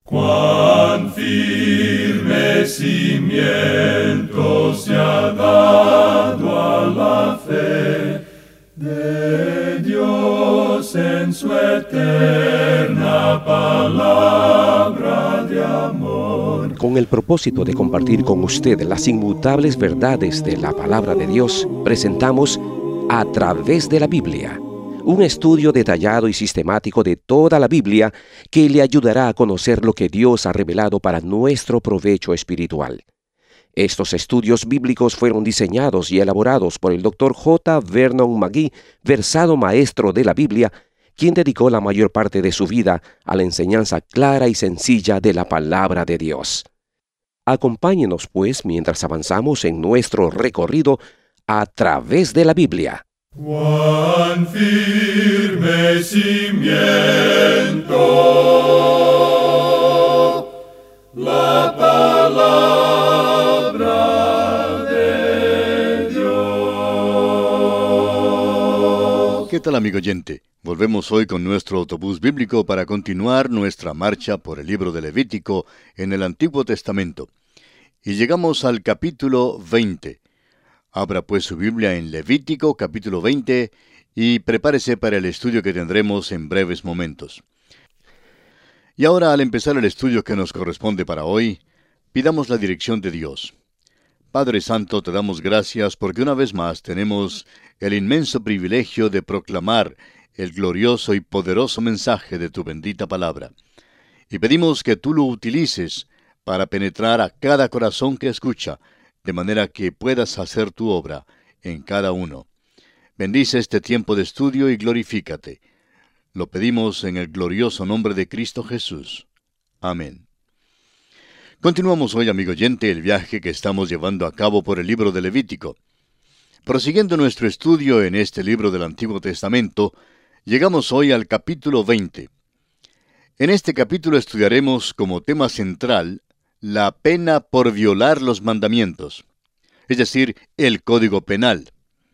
Cuán firme cimiento se ha dado a la fe de Dios en su eterna palabra de amor. Con el propósito de compartir con usted las inmutables verdades de la palabra de Dios, presentamos A Través de la Biblia, un estudio detallado y sistemático de toda la Biblia que le ayudará a conocer lo que Dios ha revelado para nuestro provecho espiritual. Estos estudios bíblicos fueron diseñados y elaborados por el Dr. J. Vernon McGee, versado maestro de la Biblia, quien dedicó la mayor parte de su vida a la enseñanza clara y sencilla de la palabra de Dios. Acompáñenos, pues, mientras avanzamos en nuestro recorrido a través de la Biblia. Cuán firme cimiento la palabra de Dios. ¿Qué tal, amigo oyente? Volvemos hoy con nuestro autobús bíblico para continuar nuestra marcha por el libro de Levítico en el Antiguo Testamento. Y llegamos al capítulo 20. Abra pues su Biblia en Levítico capítulo 20 y prepárese para el estudio que tendremos en breves momentos. Y ahora, al empezar el estudio que nos corresponde para hoy, pidamos la dirección de Dios. Padre Santo, te damos gracias porque una vez más tenemos el inmenso privilegio de proclamar el glorioso y poderoso mensaje de tu bendita palabra. Y pedimos que tú lo utilices para penetrar a cada corazón que escucha, de manera que puedas hacer tu obra en cada uno. Bendice este tiempo de estudio y glorifícate. Lo pedimos en el glorioso nombre de Cristo Jesús. Amén. Continuamos hoy, amigo oyente, el viaje que estamos llevando a cabo por el libro de Levítico. Prosiguiendo nuestro estudio en este libro del Antiguo Testamento, llegamos hoy al capítulo 20. En este capítulo estudiaremos como tema central la pena por violar los mandamientos, es decir, el Código Penal.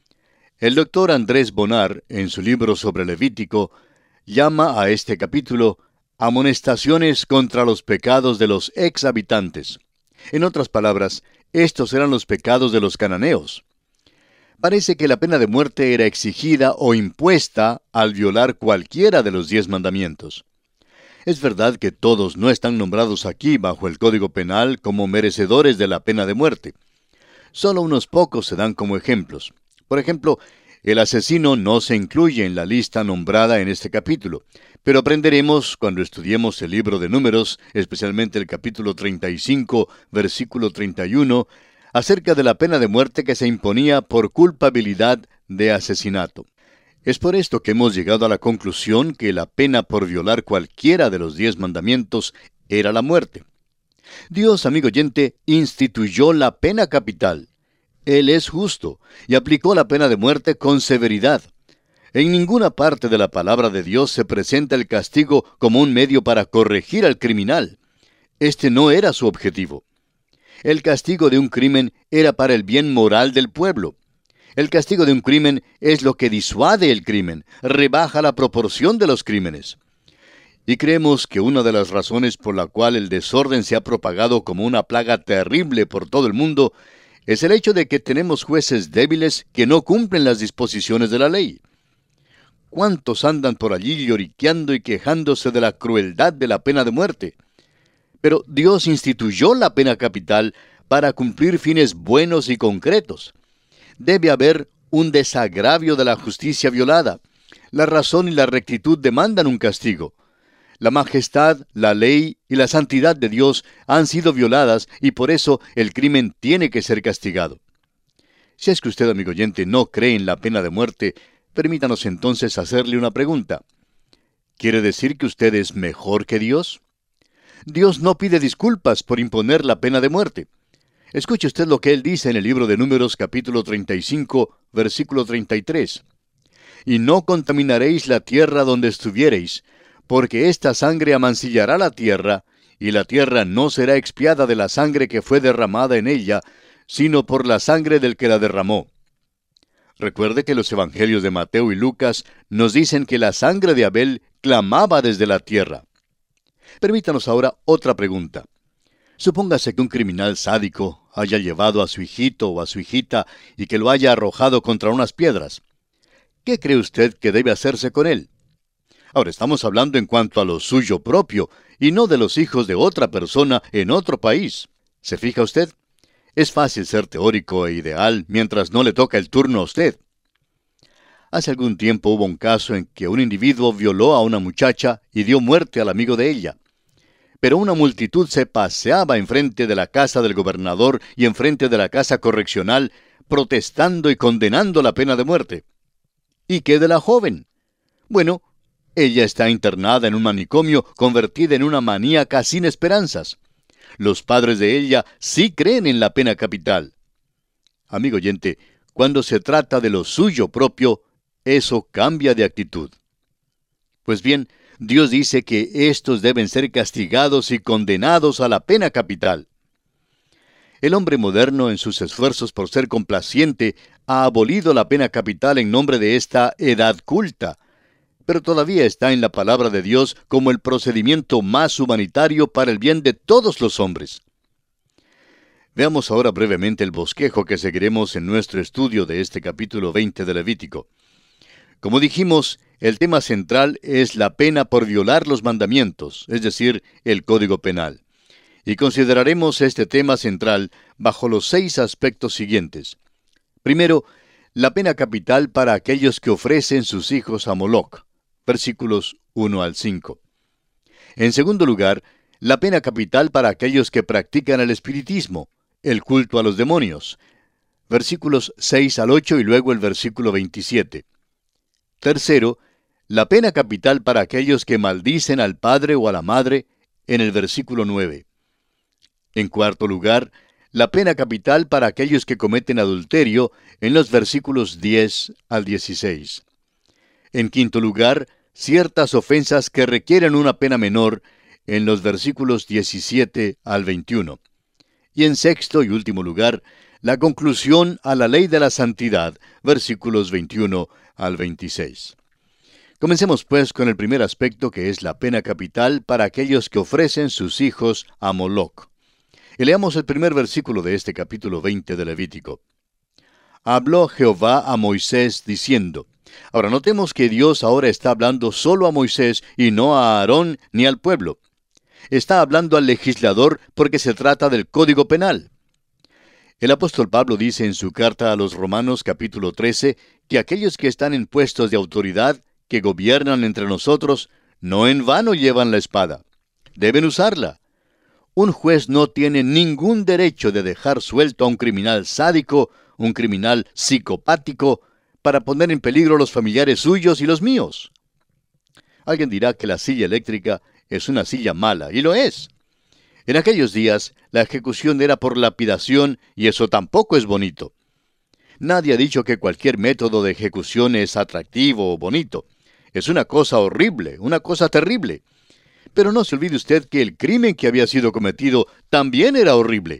El doctor Andrés Bonar, en su libro sobre Levítico, llama a este capítulo amonestaciones contra los pecados de los ex habitantes. En otras palabras, estos eran los pecados de los cananeos. Parece que la pena de muerte era exigida o impuesta al violar cualquiera de los 10 mandamientos. Es verdad que todos no están nombrados aquí bajo el Código Penal como merecedores de la pena de muerte. Solo unos pocos se dan como ejemplos. Por ejemplo, el asesino no se incluye en la lista nombrada en este capítulo, pero aprenderemos cuando estudiemos el libro de Números, especialmente el capítulo 35, versículo 31, acerca de la pena de muerte que se imponía por culpabilidad de asesinato. Es por esto que hemos llegado a la conclusión que la pena por violar cualquiera de los 10 mandamientos era la muerte. Dios, amigo oyente, instituyó la pena capital. Él es justo y aplicó la pena de muerte con severidad. En ninguna parte de la palabra de Dios se presenta el castigo como un medio para corregir al criminal. Este no era su objetivo. El castigo de un crimen era para el bien moral del pueblo. El castigo de un crimen es lo que disuade el crimen, rebaja la proporción de los crímenes. Y creemos que una de las razones por la cual el desorden se ha propagado como una plaga terrible por todo el mundo es el hecho de que tenemos jueces débiles que no cumplen las disposiciones de la ley. ¿Cuántos andan por allí lloriqueando y quejándose de la crueldad de la pena de muerte? Pero Dios instituyó la pena capital para cumplir fines buenos y concretos. Debe haber un desagravio de la justicia violada. La razón y la rectitud demandan un castigo. La majestad, la ley y la santidad de Dios han sido violadas y por eso el crimen tiene que ser castigado. Si es que usted, amigo oyente, no cree en la pena de muerte, permítanos entonces hacerle una pregunta. ¿Quiere decir que usted es mejor que Dios? Dios no pide disculpas por imponer la pena de muerte. Escuche usted lo que Él dice en el libro de Números capítulo 35, versículo 33. Y no contaminaréis la tierra donde estuviereis, porque esta sangre amancillará la tierra, y la tierra no será expiada de la sangre que fue derramada en ella, sino por la sangre del que la derramó. Recuerde que los evangelios de Mateo y Lucas nos dicen que la sangre de Abel clamaba desde la tierra. Permítanos ahora otra pregunta. Supóngase que un criminal sádico haya llevado a su hijito o a su hijita y que lo haya arrojado contra unas piedras. ¿Qué cree usted que debe hacerse con él? Ahora estamos hablando en cuanto a lo suyo propio y no de los hijos de otra persona en otro país. ¿Se fija usted? Es fácil ser teórico e ideal mientras no le toca el turno a usted. Hace algún tiempo hubo un caso en que un individuo violó a una muchacha y dio muerte al amigo de ella. Pero una multitud se paseaba enfrente de la casa del gobernador y enfrente de la casa correccional, protestando y condenando la pena de muerte. ¿Y qué de la joven? Bueno, ella está internada en un manicomio, convertida en una maníaca sin esperanzas. Los padres de ella sí creen en la pena capital. Amigo oyente, cuando se trata de lo suyo propio, eso cambia de actitud. Pues bien, Dios dice que estos deben ser castigados y condenados a la pena capital. El hombre moderno, en sus esfuerzos por ser complaciente, ha abolido la pena capital en nombre de esta edad culta, pero todavía está en la palabra de Dios como el procedimiento más humanitario para el bien de todos los hombres. Veamos ahora brevemente el bosquejo que seguiremos en nuestro estudio de este capítulo 20 de Levítico. Como dijimos, el tema central es la pena por violar los mandamientos, es decir, el Código Penal. Y consideraremos este tema central bajo los 6 aspectos siguientes. Primero, la pena capital para aquellos que ofrecen sus hijos a Moloc, versículos 1 al 5. En segundo lugar, la pena capital para aquellos que practican el espiritismo, el culto a los demonios, versículos 6 al 8 y luego el versículo 27. Tercero, la pena capital para aquellos que maldicen al padre o a la madre, en el versículo 9. En cuarto lugar, la pena capital para aquellos que cometen adulterio, en los versículos 10 al 16. En quinto lugar, ciertas ofensas que requieren una pena menor, en los versículos 17 al 21. Y en sexto y último lugar, la conclusión a la ley de la santidad, versículos 21 al 26. Comencemos pues con el primer aspecto, que es la pena capital para aquellos que ofrecen sus hijos a Moloc. Y leamos el primer versículo de este capítulo 20 de Levítico. Habló Jehová a Moisés diciendo. Ahora notemos que Dios ahora está hablando solo a Moisés y no a Aarón ni al pueblo. Está hablando al legislador porque se trata del Código Penal. El apóstol Pablo dice en su carta a los Romanos capítulo 13 que aquellos que están en puestos de autoridad, que gobiernan entre nosotros, no en vano llevan la espada. Deben usarla. Un juez no tiene ningún derecho de dejar suelto a un criminal sádico, un criminal psicopático, para poner en peligro los familiares suyos y los míos. Alguien dirá que la silla eléctrica es una silla mala, y lo es. En aquellos días, la ejecución era por lapidación, y eso tampoco es bonito. Nadie ha dicho que cualquier método de ejecución es atractivo o bonito. Es una cosa horrible, una cosa terrible. Pero no se olvide usted que el crimen que había sido cometido también era horrible.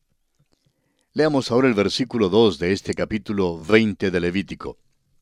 Leamos ahora el versículo 2 de este capítulo 20 de Levítico.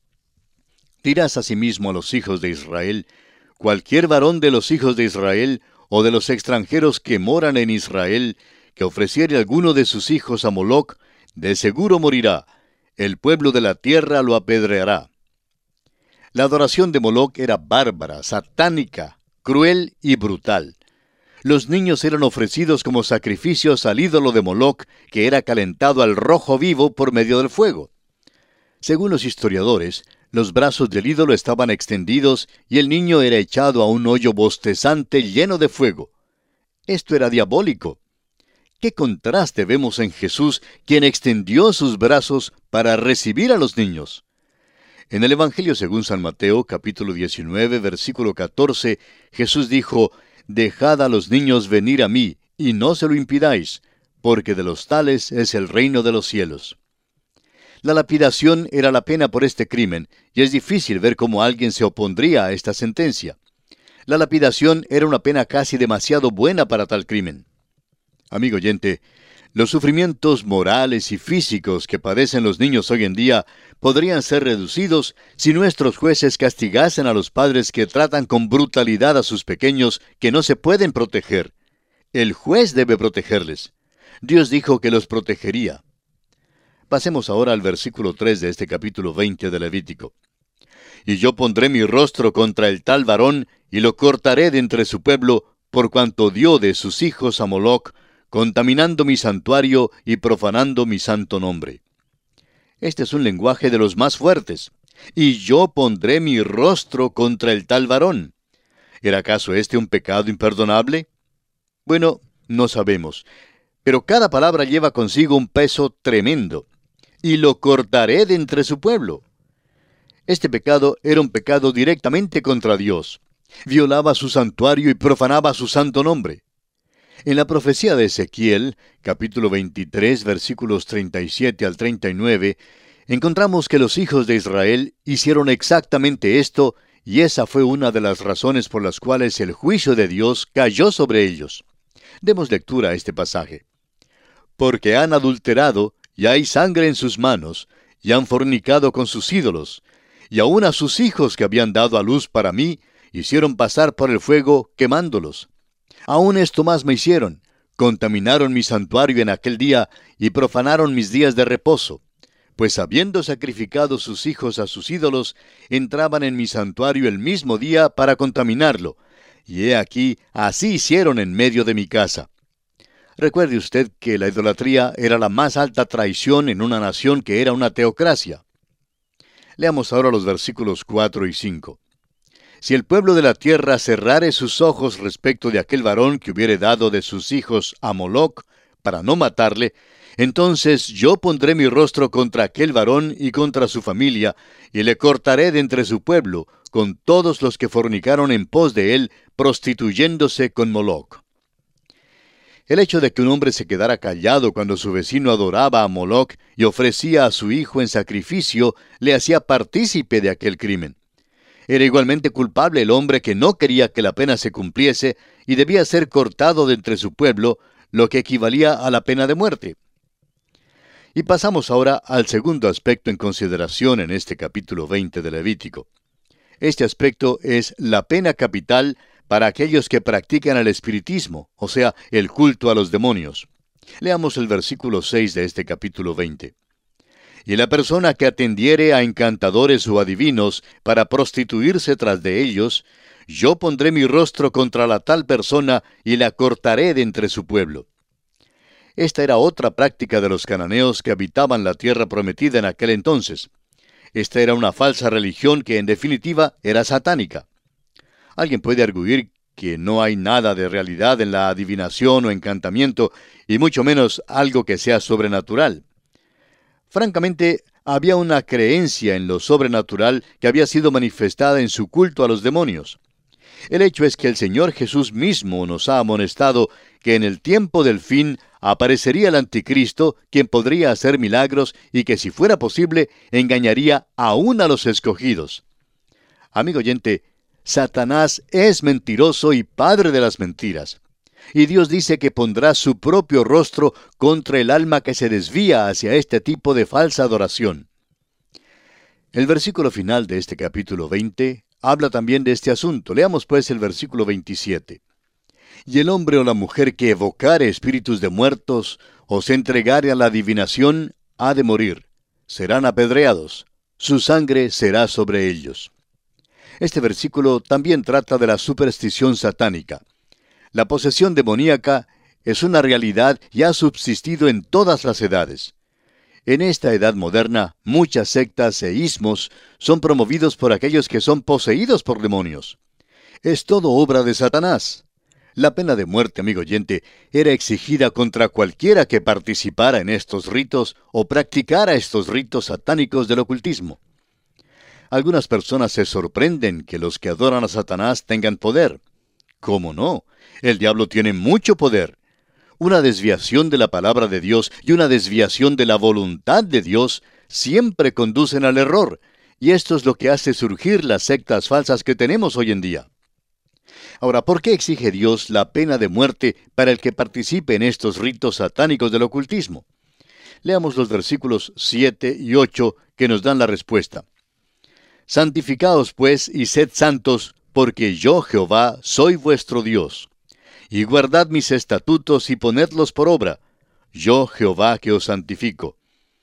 Dirás asimismo a los hijos de Israel, cualquier varón de los hijos de Israel, o de los extranjeros que moran en Israel, que ofreciere alguno de sus hijos a Moloc, de seguro morirá, el pueblo de la tierra lo apedreará. La adoración de Moloc era bárbara, satánica, cruel y brutal. Los niños eran ofrecidos como sacrificios al ídolo de Moloc, que era calentado al rojo vivo por medio del fuego. Según los historiadores, los brazos del ídolo estaban extendidos y el niño era echado a un hoyo bostezante lleno de fuego. Esto era diabólico. ¿Qué contraste vemos en Jesús, quien extendió sus brazos para recibir a los niños? En el Evangelio según San Mateo, capítulo 19, versículo 14, Jesús dijo, «Dejad a los niños venir a mí, y no se lo impidáis, porque de los tales es el reino de los cielos». La lapidación era la pena por este crimen, y es difícil ver cómo alguien se opondría a esta sentencia. La lapidación era una pena casi demasiado buena para tal crimen. Amigo oyente, Los sufrimientos morales y físicos que padecen los niños hoy en día podrían ser reducidos si nuestros jueces castigasen a los padres que tratan con brutalidad a sus pequeños que no se pueden proteger. El juez debe protegerles. Dios dijo que los protegería. Pasemos ahora al versículo 3 de este capítulo 20 de Levítico. Y yo pondré mi rostro contra el tal varón, y lo cortaré de entre su pueblo, por cuanto dio de sus hijos a Moloc, contaminando mi santuario y profanando mi santo nombre. Este es un lenguaje de los más fuertes. Y yo pondré mi rostro contra el tal varón. ¿Era acaso este un pecado imperdonable? Bueno, no sabemos. Pero cada palabra lleva consigo un peso tremendo. Y lo cortaré de entre su pueblo. Este pecado era un pecado directamente contra Dios. Violaba su santuario y profanaba su santo nombre. En la profecía de Ezequiel, capítulo 23, versículos 37 al 39, encontramos que los hijos de Israel hicieron exactamente esto, y esa fue una de las razones por las cuales el juicio de Dios cayó sobre ellos. Demos lectura a este pasaje. Porque han adulterado, y hay sangre en sus manos, y han fornicado con sus ídolos, y aun a sus hijos que habían dado a luz para mí, hicieron pasar por el fuego quemándolos. Aún esto más me hicieron, contaminaron mi santuario en aquel día, y profanaron mis días de reposo. Pues habiendo sacrificado sus hijos a sus ídolos, entraban en mi santuario el mismo día para contaminarlo. Y he aquí, así hicieron en medio de mi casa. Recuerde usted que la idolatría era la más alta traición en una nación que era una teocracia. Leamos ahora los versículos 4 y 5. Si el pueblo de la tierra cerrare sus ojos respecto de aquel varón que hubiere dado de sus hijos a Moloc, para no matarle, entonces yo pondré mi rostro contra aquel varón y contra su familia, y le cortaré de entre su pueblo, con todos los que fornicaron en pos de él, prostituyéndose con Moloc. El hecho de que un hombre se quedara callado cuando su vecino adoraba a Moloc y ofrecía a su hijo en sacrificio, le hacía partícipe de aquel crimen. Era igualmente culpable el hombre que no quería que la pena se cumpliese y debía ser cortado de entre su pueblo, lo que equivalía a la pena de muerte. Y pasamos ahora al segundo aspecto en consideración en este capítulo 20 de Levítico. Este aspecto es la pena capital para aquellos que practican el espiritismo, o sea, el culto a los demonios. Leamos el versículo 6 de este capítulo 20. Y la persona que atendiere a encantadores o adivinos para prostituirse tras de ellos, yo pondré mi rostro contra la tal persona y la cortaré de entre su pueblo. Esta era otra práctica de los cananeos que habitaban la tierra prometida en aquel entonces. Esta era una falsa religión que en definitiva era satánica. Alguien puede arguir que no hay nada de realidad en la adivinación o encantamiento, y mucho menos algo que sea sobrenatural. Francamente, había una creencia en lo sobrenatural que había sido manifestada en su culto a los demonios. El hecho es que el Señor Jesús mismo nos ha amonestado que en el tiempo del fin aparecería el anticristo, quien podría hacer milagros y que, si fuera posible, engañaría aún a los escogidos. Amigo oyente, Satanás es mentiroso y padre de las mentiras. Y Dios dice que pondrá su propio rostro contra el alma que se desvía hacia este tipo de falsa adoración. El versículo final de este capítulo 20 habla también de este asunto. Leamos pues el versículo 27. Y el hombre o la mujer que evocare espíritus de muertos o se entregare a la adivinación ha de morir. Serán apedreados. Su sangre será sobre ellos. Este versículo también trata de la superstición satánica. La posesión demoníaca es una realidad y ha subsistido en todas las edades. En esta edad moderna, muchas sectas e ismos son promovidos por aquellos que son poseídos por demonios. Es todo obra de Satanás. La pena de muerte, amigo oyente, era exigida contra cualquiera que participara en estos ritos o practicara estos ritos satánicos del ocultismo. Algunas personas se sorprenden que los que adoran a Satanás tengan poder. ¿Cómo no? El diablo tiene mucho poder. Una desviación de la palabra de Dios y una desviación de la voluntad de Dios siempre conducen al error, y esto es lo que hace surgir las sectas falsas que tenemos hoy en día. Ahora, ¿por qué exige Dios la pena de muerte para el que participe en estos ritos satánicos del ocultismo? Leamos los versículos 7 y 8 que nos dan la respuesta. Santificaos pues y sed santos, porque yo, Jehová, soy vuestro Dios. Y guardad mis estatutos y ponedlos por obra. Yo, Jehová, que os santifico.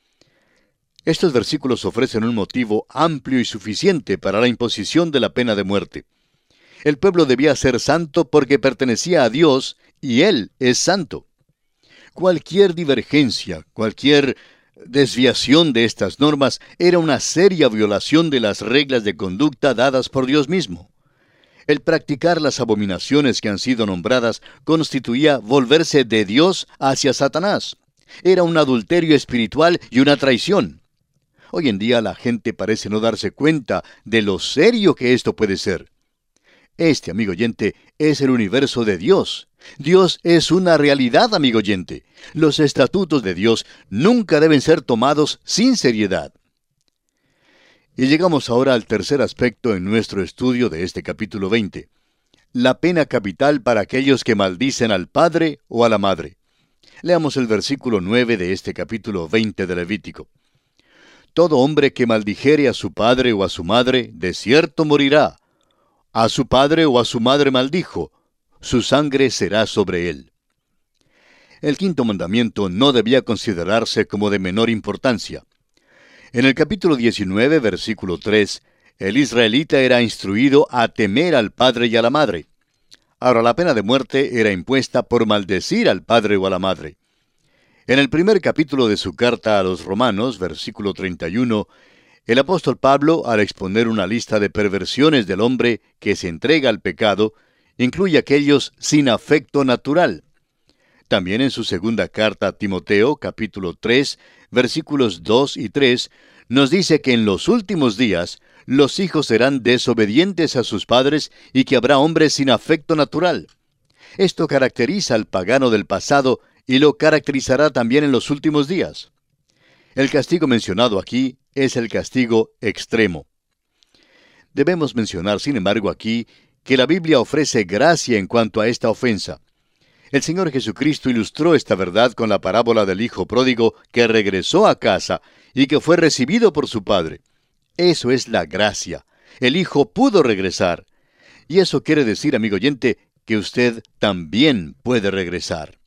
Estos versículos ofrecen un motivo amplio y suficiente para la imposición de la pena de muerte. El pueblo debía ser santo porque pertenecía a Dios y Él es santo. Cualquier divergencia, cualquier desviación de estas normas era una seria violación de las reglas de conducta dadas por Dios mismo. El practicar las abominaciones que han sido nombradas constituía volverse de Dios hacia Satanás. Era un adulterio espiritual y una traición. Hoy en día la gente parece no darse cuenta de lo serio que esto puede ser. Este, amigo oyente, es el universo de Dios. Dios es una realidad, amigo oyente. Los estatutos de Dios nunca deben ser tomados sin seriedad. Y llegamos ahora al tercer aspecto en nuestro estudio de este capítulo 20. La pena capital para aquellos que maldicen al padre o a la madre. Leamos el versículo 9 de este capítulo 20 de Levítico. Todo hombre que maldijere a su padre o a su madre, de cierto morirá. A su padre o a su madre maldijo, su sangre será sobre él. El quinto mandamiento no debía considerarse como de menor importancia. En el capítulo 19, versículo 3, el israelita era instruido a temer al padre y a la madre. Ahora, la pena de muerte era impuesta por maldecir al padre o a la madre. En el primer capítulo de su carta a los Romanos, versículo 31, el apóstol Pablo, al exponer una lista de perversiones del hombre que se entrega al pecado, incluye aquellos sin afecto natural. También en su segunda carta a Timoteo, capítulo 3, versículos 2 y 3, nos dice que en los últimos días los hijos serán desobedientes a sus padres y que habrá hombres sin afecto natural. Esto caracteriza al pagano del pasado y lo caracterizará también en los últimos días. El castigo mencionado aquí es el castigo extremo. Debemos mencionar, sin embargo, aquí que la Biblia ofrece gracia en cuanto a esta ofensa. El Señor Jesucristo ilustró esta verdad con la parábola del hijo pródigo que regresó a casa y que fue recibido por su padre. Eso es la gracia. El hijo pudo regresar. Y eso quiere decir, amigo oyente, que usted también puede regresar.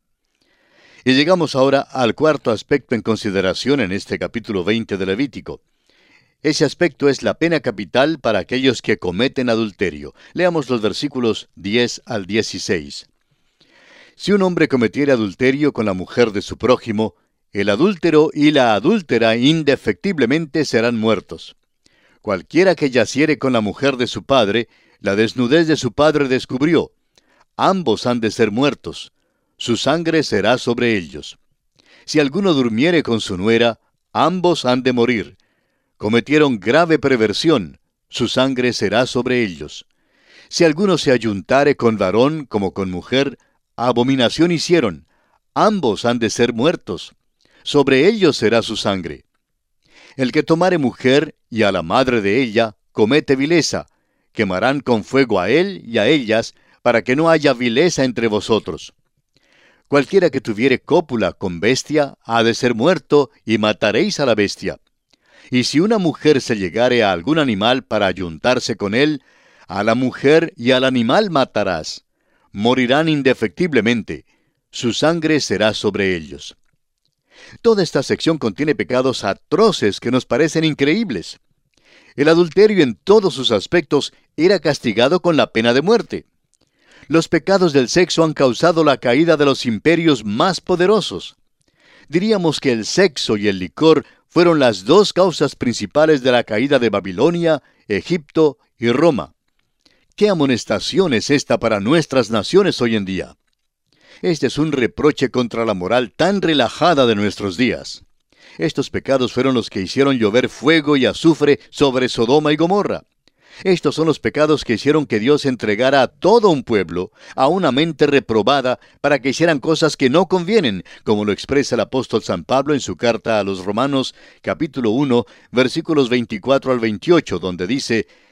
Y llegamos ahora al cuarto aspecto en consideración en este capítulo 20 de Levítico. Ese aspecto es la pena capital para aquellos que cometen adulterio. Leamos los versículos 10 al 16. Si un hombre cometiere adulterio con la mujer de su prójimo, el adúltero y la adúltera indefectiblemente serán muertos. Cualquiera que yaciere con la mujer de su padre, la desnudez de su padre descubrió. Ambos han de ser muertos. Su sangre será sobre ellos. Si alguno durmiere con su nuera, ambos han de morir. Cometieron grave perversión, su sangre será sobre ellos. Si alguno se ayuntare con varón como con mujer, abominación hicieron, ambos han de ser muertos. Sobre ellos será su sangre. El que tomare mujer y a la madre de ella, comete vileza. Quemarán con fuego a él y a ellas, para que no haya vileza entre vosotros. Cualquiera que tuviere cópula con bestia, ha de ser muerto, y mataréis a la bestia. Y si una mujer se llegare a algún animal para ayuntarse con él, a la mujer y al animal matarás. Morirán indefectiblemente. Su sangre será sobre ellos. Toda esta sección contiene pecados atroces que nos parecen increíbles. El adulterio en todos sus aspectos era castigado con la pena de muerte. Los pecados del sexo han causado la caída de los imperios más poderosos. Diríamos que el sexo y el licor fueron las dos causas principales de la caída de Babilonia, Egipto y Roma. ¿Qué amonestación es esta para nuestras naciones hoy en día? Este es un reproche contra la moral tan relajada de nuestros días. Estos pecados fueron los que hicieron llover fuego y azufre sobre Sodoma y Gomorra. Estos son los pecados que hicieron que Dios entregara a todo un pueblo, a una mente reprobada, para que hicieran cosas que no convienen, como lo expresa el apóstol San Pablo en su carta a los Romanos, capítulo 1, versículos 24 al 28, donde dice: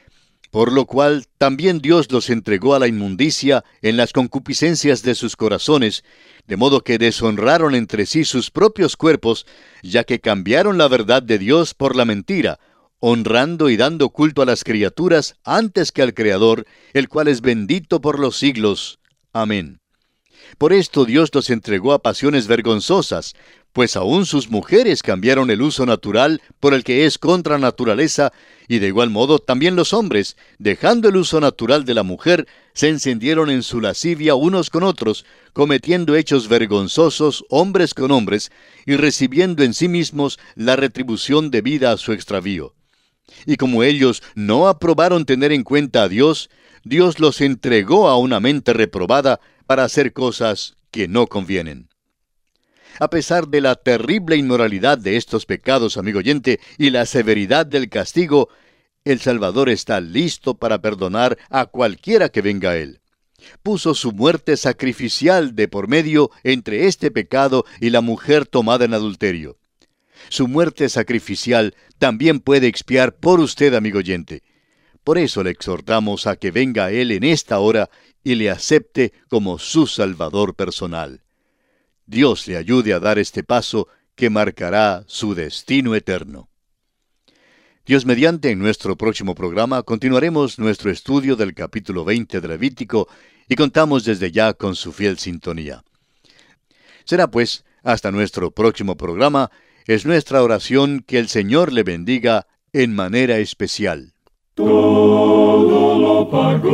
por lo cual también Dios los entregó a la inmundicia en las concupiscencias de sus corazones, de modo que deshonraron entre sí sus propios cuerpos, ya que cambiaron la verdad de Dios por la mentira, honrando y dando culto a las criaturas antes que al Creador, el cual es bendito por los siglos. Amén. Por esto Dios los entregó a pasiones vergonzosas, pues aún sus mujeres cambiaron el uso natural por el que es contra naturaleza, y de igual modo también los hombres, dejando el uso natural de la mujer, se encendieron en su lascivia unos con otros, cometiendo hechos vergonzosos hombres con hombres, y recibiendo en sí mismos la retribución debida a su extravío. Y como ellos no aprobaron tener en cuenta a Dios, Dios los entregó a una mente reprobada para hacer cosas que no convienen. A pesar de la terrible inmoralidad de estos pecados, amigo oyente, y la severidad del castigo, el Salvador está listo para perdonar a cualquiera que venga a Él. Puso su muerte sacrificial de por medio entre este pecado y la mujer tomada en adulterio. Su muerte sacrificial también puede expiar por usted, amigo oyente. Por eso le exhortamos a que venga a Él en esta hora y le acepte como su Salvador personal. Dios le ayude a dar este paso que marcará su destino eterno. Dios mediante, en nuestro próximo programa continuaremos nuestro estudio del capítulo 20 de Levítico y contamos desde ya con su fiel sintonía. Será pues, hasta nuestro próximo programa, es nuestra oración que el Señor le bendiga en manera especial. Todo lo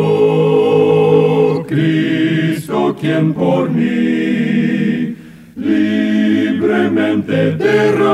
pagó Cristo, quien por mí libremente derramó